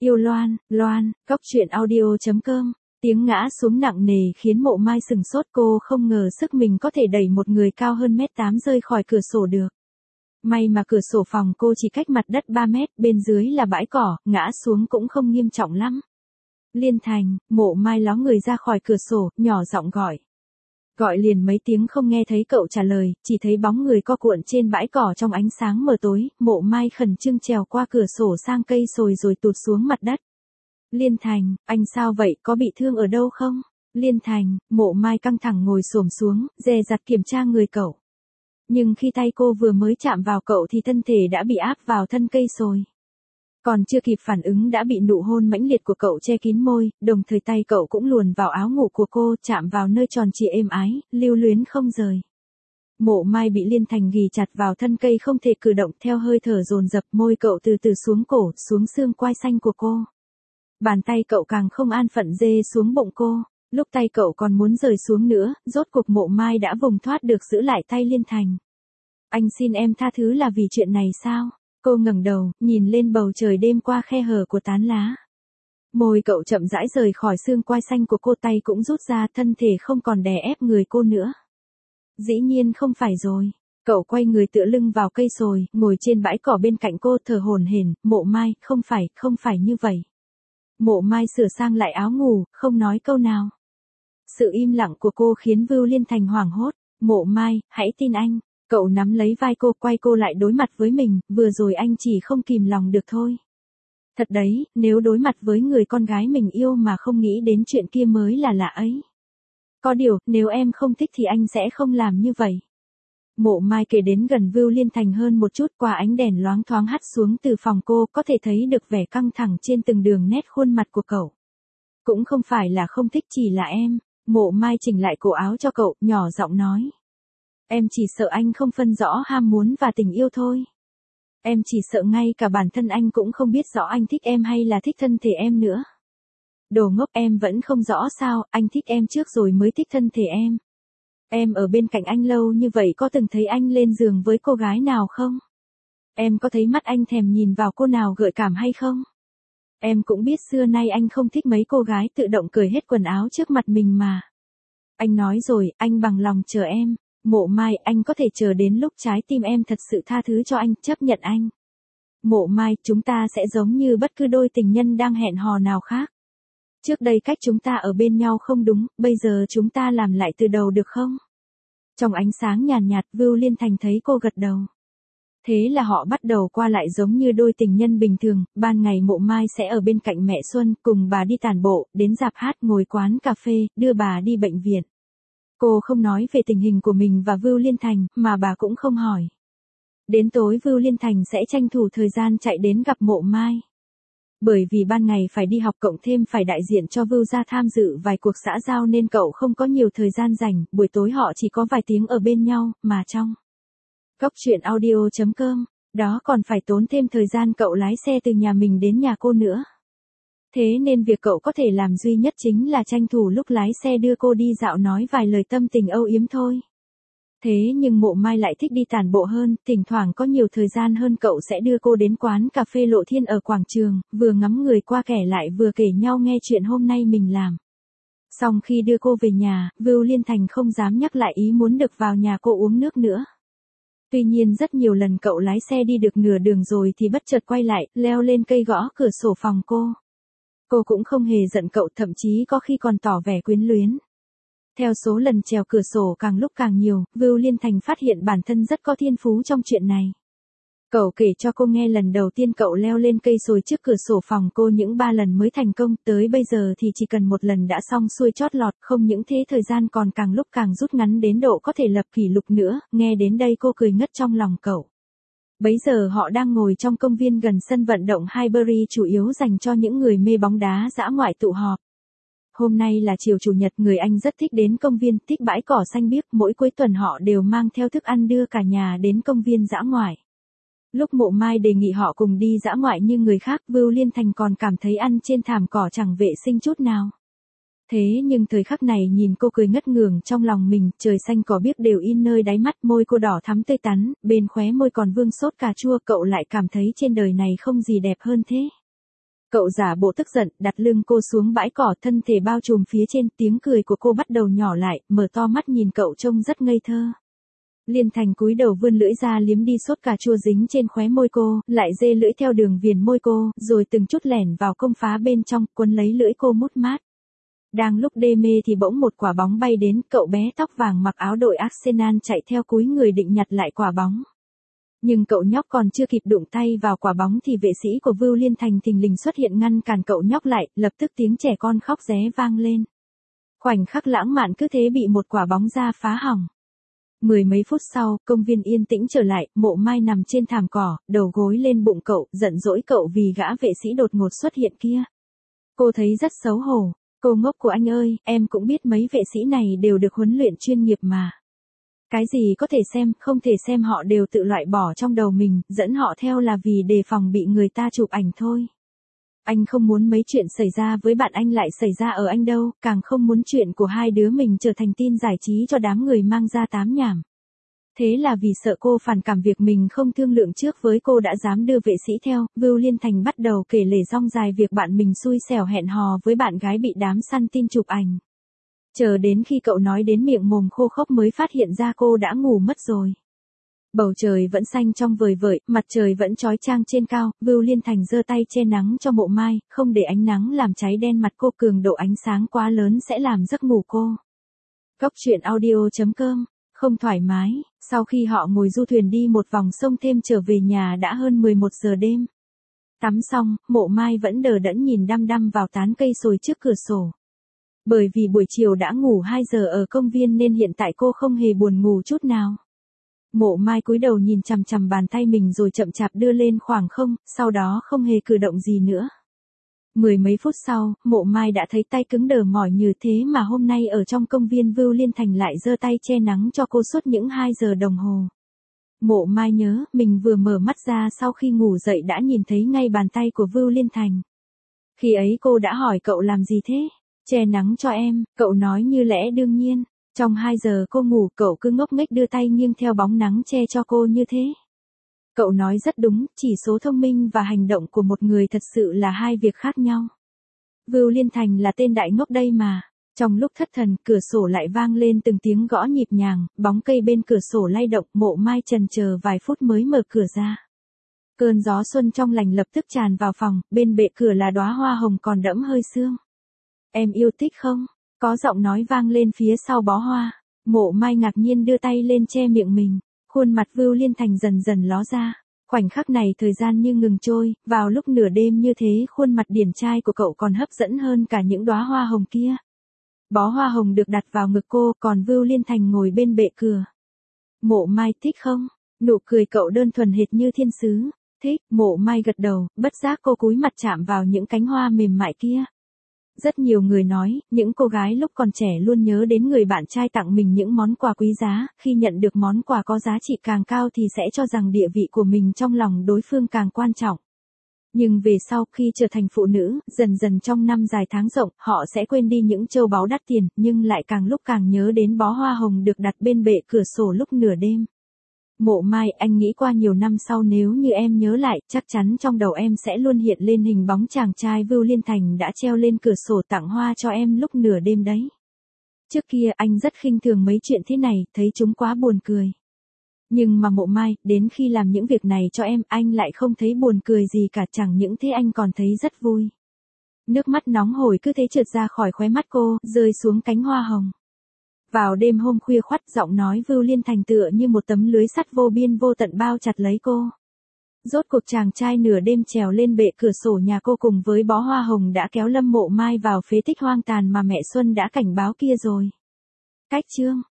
Yêu Loan, Loan, Cóc truyện audio.com. Tiếng ngã xuống nặng nề khiến Mộ Mai sừng sốt, cô không ngờ sức mình có thể đẩy một người cao hơn 1m8 rơi khỏi cửa sổ được. May mà cửa sổ phòng cô chỉ cách mặt đất 3 mét, bên dưới là bãi cỏ, ngã xuống cũng không nghiêm trọng lắm. Liên Thành, Mộ Mai ló người ra khỏi cửa sổ, nhỏ giọng gọi. Gọi liền mấy tiếng không nghe thấy cậu trả lời, chỉ thấy bóng người co cuộn trên bãi cỏ trong ánh sáng mờ tối. Mộ Mai khẩn trương trèo qua cửa sổ sang cây sồi rồi tụt xuống mặt đất. Liên Thành, anh sao vậy, có bị thương ở đâu không? Liên Thành, Mộ Mai căng thẳng ngồi xổm xuống, dè dặt kiểm tra người cậu. Nhưng khi tay cô vừa mới chạm vào cậu thì thân thể đã bị áp vào thân cây sồi. Còn chưa kịp phản ứng đã bị nụ hôn mãnh liệt của cậu che kín môi, đồng thời tay cậu cũng luồn vào áo ngủ của cô, chạm vào nơi tròn trịa êm ái, lưu luyến không rời. Mộ Mai bị Liên Thành ghì chặt vào thân cây không thể cử động, theo hơi thở dồn dập môi cậu từ từ xuống cổ, xuống xương quai xanh của cô. Bàn tay cậu càng không an phận dê xuống bụng cô, lúc tay cậu còn muốn rời xuống nữa, rốt cuộc Mộ Mai đã vùng thoát được giữ lại tay Liên Thành. Anh xin em tha thứ là vì chuyện này sao? Cô ngẩng đầu, nhìn lên bầu trời đêm qua khe hở của tán lá. Môi cậu chậm rãi rời khỏi xương quai xanh của cô, tay cũng rút ra, thân thể không còn đè ép người cô nữa. Dĩ nhiên không phải rồi. Cậu quay người tựa lưng vào cây sồi, ngồi trên bãi cỏ bên cạnh cô, thở hổn hển. Mộ Mai, không phải như vậy. Mộ Mai sửa sang lại áo ngủ, không nói câu nào. Sự im lặng của cô khiến Vưu Liên Thành hoảng hốt. Mộ Mai, hãy tin anh. Cậu nắm lấy vai cô, quay cô lại đối mặt với mình, vừa rồi anh chỉ không kìm lòng được thôi. Thật đấy, nếu đối mặt với người con gái mình yêu mà không nghĩ đến chuyện kia mới là lạ ấy. Có điều, nếu em không thích thì anh sẽ không làm như vậy. Mộ Mai kể đến gần Vưu Liên Thành hơn một chút, qua ánh đèn loáng thoáng hắt xuống từ phòng cô, có thể thấy được vẻ căng thẳng trên từng đường nét khuôn mặt của cậu. Cũng không phải là không thích, chỉ là em. Mộ Mai chỉnh lại cổ áo cho cậu, nhỏ giọng nói. Em chỉ sợ anh không phân rõ ham muốn và tình yêu thôi. Em chỉ sợ ngay cả bản thân anh cũng không biết rõ anh thích em hay là thích thân thể em nữa. Đồ ngốc, em vẫn không rõ sao, anh thích em trước rồi mới thích thân thể em. Em ở bên cạnh anh lâu như vậy có từng thấy anh lên giường với cô gái nào không? Em có thấy mắt anh thèm nhìn vào cô nào gợi cảm hay không? Em cũng biết xưa nay anh không thích mấy cô gái tự động cởi hết quần áo trước mặt mình mà. Anh nói rồi, anh bằng lòng chờ em. Mộ Mai, anh có thể chờ đến lúc trái tim em thật sự tha thứ cho anh, chấp nhận anh. Mộ Mai, chúng ta sẽ giống như bất cứ đôi tình nhân đang hẹn hò nào khác. Trước đây cách chúng ta ở bên nhau không đúng, bây giờ chúng ta làm lại từ đầu được không? Trong ánh sáng nhàn nhạt, Vưu Liên Thành thấy cô gật đầu. Thế là họ bắt đầu qua lại giống như đôi tình nhân bình thường, ban ngày Mộ Mai sẽ ở bên cạnh mẹ Xuân, cùng bà đi tản bộ, đến rạp hát, ngồi quán cà phê, đưa bà đi bệnh viện. Cô không nói về tình hình của mình và Vưu Liên Thành, mà bà cũng không hỏi. Đến tối Vưu Liên Thành sẽ tranh thủ thời gian chạy đến gặp Mộ Mai. Bởi vì ban ngày phải đi học cộng thêm phải đại diện cho Vưu gia tham dự vài cuộc xã giao nên cậu không có nhiều thời gian rảnh, buổi tối họ chỉ có vài tiếng ở bên nhau, mà trong Cóc truyện audio.com, đó còn phải tốn thêm thời gian cậu lái xe từ nhà mình đến nhà cô nữa. Thế nên việc cậu có thể làm duy nhất chính là tranh thủ lúc lái xe đưa cô đi dạo, nói vài lời tâm tình âu yếm thôi. Thế nhưng Mộ Mai lại thích đi tản bộ hơn, thỉnh thoảng có nhiều thời gian hơn cậu sẽ đưa cô đến quán cà phê Lộ Thiên ở quảng trường, vừa ngắm người qua kẻ lại vừa kể nhau nghe chuyện hôm nay mình làm. Xong khi đưa cô về nhà, Vưu Liên Thành không dám nhắc lại ý muốn được vào nhà cô uống nước nữa. Tuy nhiên rất nhiều lần cậu lái xe đi được nửa đường rồi thì bất chợt quay lại, leo lên cây gõ cửa sổ phòng cô. Cô cũng không hề giận cậu, thậm chí có khi còn tỏ vẻ quyến luyến. Theo số lần trèo cửa sổ càng lúc càng nhiều, Vưu Liên Thành phát hiện bản thân rất có thiên phú trong chuyện này. Cậu kể cho cô nghe lần đầu tiên cậu leo lên cây sồi trước cửa sổ phòng cô những 3 lần mới thành công, tới bây giờ thì chỉ cần một lần đã xong xuôi chót lọt, không những thế thời gian còn càng lúc càng rút ngắn đến độ có thể lập kỷ lục nữa. Nghe đến đây cô cười ngất trong lòng cậu. Bấy giờ họ đang ngồi trong công viên gần sân vận động Highbury, chủ yếu dành cho những người mê bóng đá dã ngoại tụ họp. Hôm nay là chiều chủ nhật, người anh rất thích đến công viên, thích bãi cỏ xanh biếc, mỗi cuối tuần họ đều mang theo thức ăn đưa cả nhà đến công viên dã ngoại. Lúc Mộ Mai đề nghị họ cùng đi dã ngoại như người khác, Vưu Liên Thành còn cảm thấy ăn trên thảm cỏ chẳng vệ sinh chút nào. Thế nhưng thời khắc này nhìn cô cười ngất ngưởng trong lòng mình, trời xanh cỏ biếc đều in nơi đáy mắt, môi cô đỏ thắm tươi tắn, bên khóe môi còn vương sốt cà chua, cậu lại cảm thấy trên đời này không gì đẹp hơn thế. Cậu giả bộ tức giận, đặt lưng cô xuống bãi cỏ, thân thể bao trùm phía trên, tiếng cười của cô bắt đầu nhỏ lại, mở to mắt nhìn cậu trông rất ngây thơ. Liên Thành cúi đầu vươn lưỡi ra liếm đi sốt cà chua dính trên khóe môi cô, lại dê lưỡi theo đường viền môi cô, rồi từng chút lẻn vào công phá bên trong, quấn lấy lưỡi cô mút mát. Đang lúc đê mê thì bỗng một quả bóng bay đến, cậu bé tóc vàng mặc áo đội Arsenal chạy theo cúi người định nhặt lại quả bóng. Nhưng cậu nhóc còn chưa kịp đụng tay vào quả bóng thì vệ sĩ của Vưu Liên Thành thình lình xuất hiện ngăn cản cậu nhóc lại, lập tức tiếng trẻ con khóc ré vang lên. Khoảnh khắc lãng mạn cứ thế bị một quả bóng ra phá hỏng. Mười mấy phút sau, công viên yên tĩnh trở lại, Mộ Mai nằm trên thảm cỏ, đầu gối lên bụng cậu, giận dỗi cậu vì gã vệ sĩ đột ngột xuất hiện kia. Cô thấy rất xấu hổ. Cô ngốc của anh ơi, em cũng biết mấy vệ sĩ này đều được huấn luyện chuyên nghiệp mà. Cái gì có thể xem, không thể xem họ đều tự loại bỏ trong đầu mình, dẫn họ theo là vì đề phòng bị người ta chụp ảnh thôi. Anh không muốn mấy chuyện xảy ra với bạn anh lại xảy ra ở anh đâu, càng không muốn chuyện của hai đứa mình trở thành tin giải trí cho đám người mang ra tám nhảm. Thế là vì sợ cô phản cảm việc mình không thương lượng trước với cô đã dám đưa vệ sĩ theo, Vưu Liên Thành bắt đầu kể lể rong dài việc bạn mình xui xẻo hẹn hò với bạn gái bị đám săn tin chụp ảnh. Chờ đến khi cậu nói đến miệng mồm khô khốc mới phát hiện ra cô đã ngủ mất rồi. Bầu trời vẫn xanh trong vời vợi, mặt trời vẫn chói chang trên cao, Vưu Liên Thành giơ tay che nắng cho Mộ Mai, không để ánh nắng làm cháy đen mặt cô, cường độ ánh sáng quá lớn sẽ làm giấc ngủ cô. Cóc truyện audio.com, không thoải mái, sau khi họ ngồi du thuyền đi một vòng sông thêm trở về nhà đã hơn 11 giờ đêm. Tắm xong, Mộ Mai vẫn đờ đẫn nhìn đăm đăm vào tán cây sồi trước cửa sổ. Bởi vì buổi chiều đã ngủ 2 giờ ở công viên nên hiện tại cô không hề buồn ngủ chút nào. Mộ Mai cúi đầu nhìn chằm chằm bàn tay mình rồi chậm chạp đưa lên khoảng không, sau đó không hề cử động gì nữa. Mười mấy phút sau, Mộ Mai đã thấy tay cứng đờ mỏi như thế mà hôm nay ở trong công viên Vưu Liên Thành lại giơ tay che nắng cho cô suốt những 2 giờ đồng hồ. Mộ Mai nhớ, mình vừa mở mắt ra sau khi ngủ dậy đã nhìn thấy ngay bàn tay của Vưu Liên Thành. Khi ấy cô đã hỏi cậu làm gì thế? Che nắng cho em, cậu nói như lẽ đương nhiên. Trong 2 giờ cô ngủ, cậu cứ ngốc nghếch đưa tay nghiêng theo bóng nắng che cho cô như thế. Cậu nói rất đúng, chỉ số thông minh và hành động của một người thật sự là hai việc khác nhau. Vưu Liên Thành là tên đại ngốc đây mà. Trong lúc thất thần, cửa sổ lại vang lên từng tiếng gõ nhịp nhàng, bóng cây bên cửa sổ lay động, Mộ Mai chần chờ vài phút mới mở cửa ra. Cơn gió xuân trong lành lập tức tràn vào phòng, bên bệ cửa là đóa hoa hồng còn đẫm hơi sương. Em yêu thích không? Có giọng nói vang lên phía sau bó hoa. Mộ Mai ngạc nhiên đưa tay lên che miệng mình. Khuôn mặt Vưu Liên Thành dần dần ló ra. Khoảnh khắc này thời gian như ngừng trôi, vào lúc nửa đêm như thế khuôn mặt điển trai của cậu còn hấp dẫn hơn cả những đóa hoa hồng kia. Bó hoa hồng được đặt vào ngực cô, còn Vưu Liên Thành ngồi bên bệ cửa. Mộ Mai thích không? Nụ cười cậu đơn thuần hệt như thiên sứ. Thích, Mộ Mai gật đầu, bất giác cô cúi mặt chạm vào những cánh hoa mềm mại kia. Rất nhiều người nói, những cô gái lúc còn trẻ luôn nhớ đến người bạn trai tặng mình những món quà quý giá, khi nhận được món quà có giá trị càng cao thì sẽ cho rằng địa vị của mình trong lòng đối phương càng quan trọng. Nhưng về sau khi trở thành phụ nữ, dần dần trong năm dài tháng rộng, họ sẽ quên đi những châu báu đắt tiền, nhưng lại càng lúc càng nhớ đến bó hoa hồng được đặt bên bệ cửa sổ lúc nửa đêm. Mộ Mai, anh nghĩ qua nhiều năm sau nếu như em nhớ lại, chắc chắn trong đầu em sẽ luôn hiện lên hình bóng chàng trai Vưu Liên Thành đã treo lên cửa sổ tặng hoa cho em lúc nửa đêm đấy. Trước kia anh rất khinh thường mấy chuyện thế này, thấy chúng quá buồn cười. Nhưng mà Mộ Mai, đến khi làm những việc này cho em, anh lại không thấy buồn cười gì cả, chẳng những thế anh còn thấy rất vui. Nước mắt nóng hổi cứ thế trượt ra khỏi khóe mắt cô, rơi xuống cánh hoa hồng. Vào đêm hôm khuya khoắt, giọng nói Vưu Liên Thành tựa như một tấm lưới sắt vô biên vô tận bao chặt lấy cô. Rốt cuộc chàng trai nửa đêm trèo lên bệ cửa sổ nhà cô cùng với bó hoa hồng đã kéo Lâm Mộ Mai vào phế tích hoang tàn mà mẹ Xuân đã cảnh báo kia rồi. Cách chương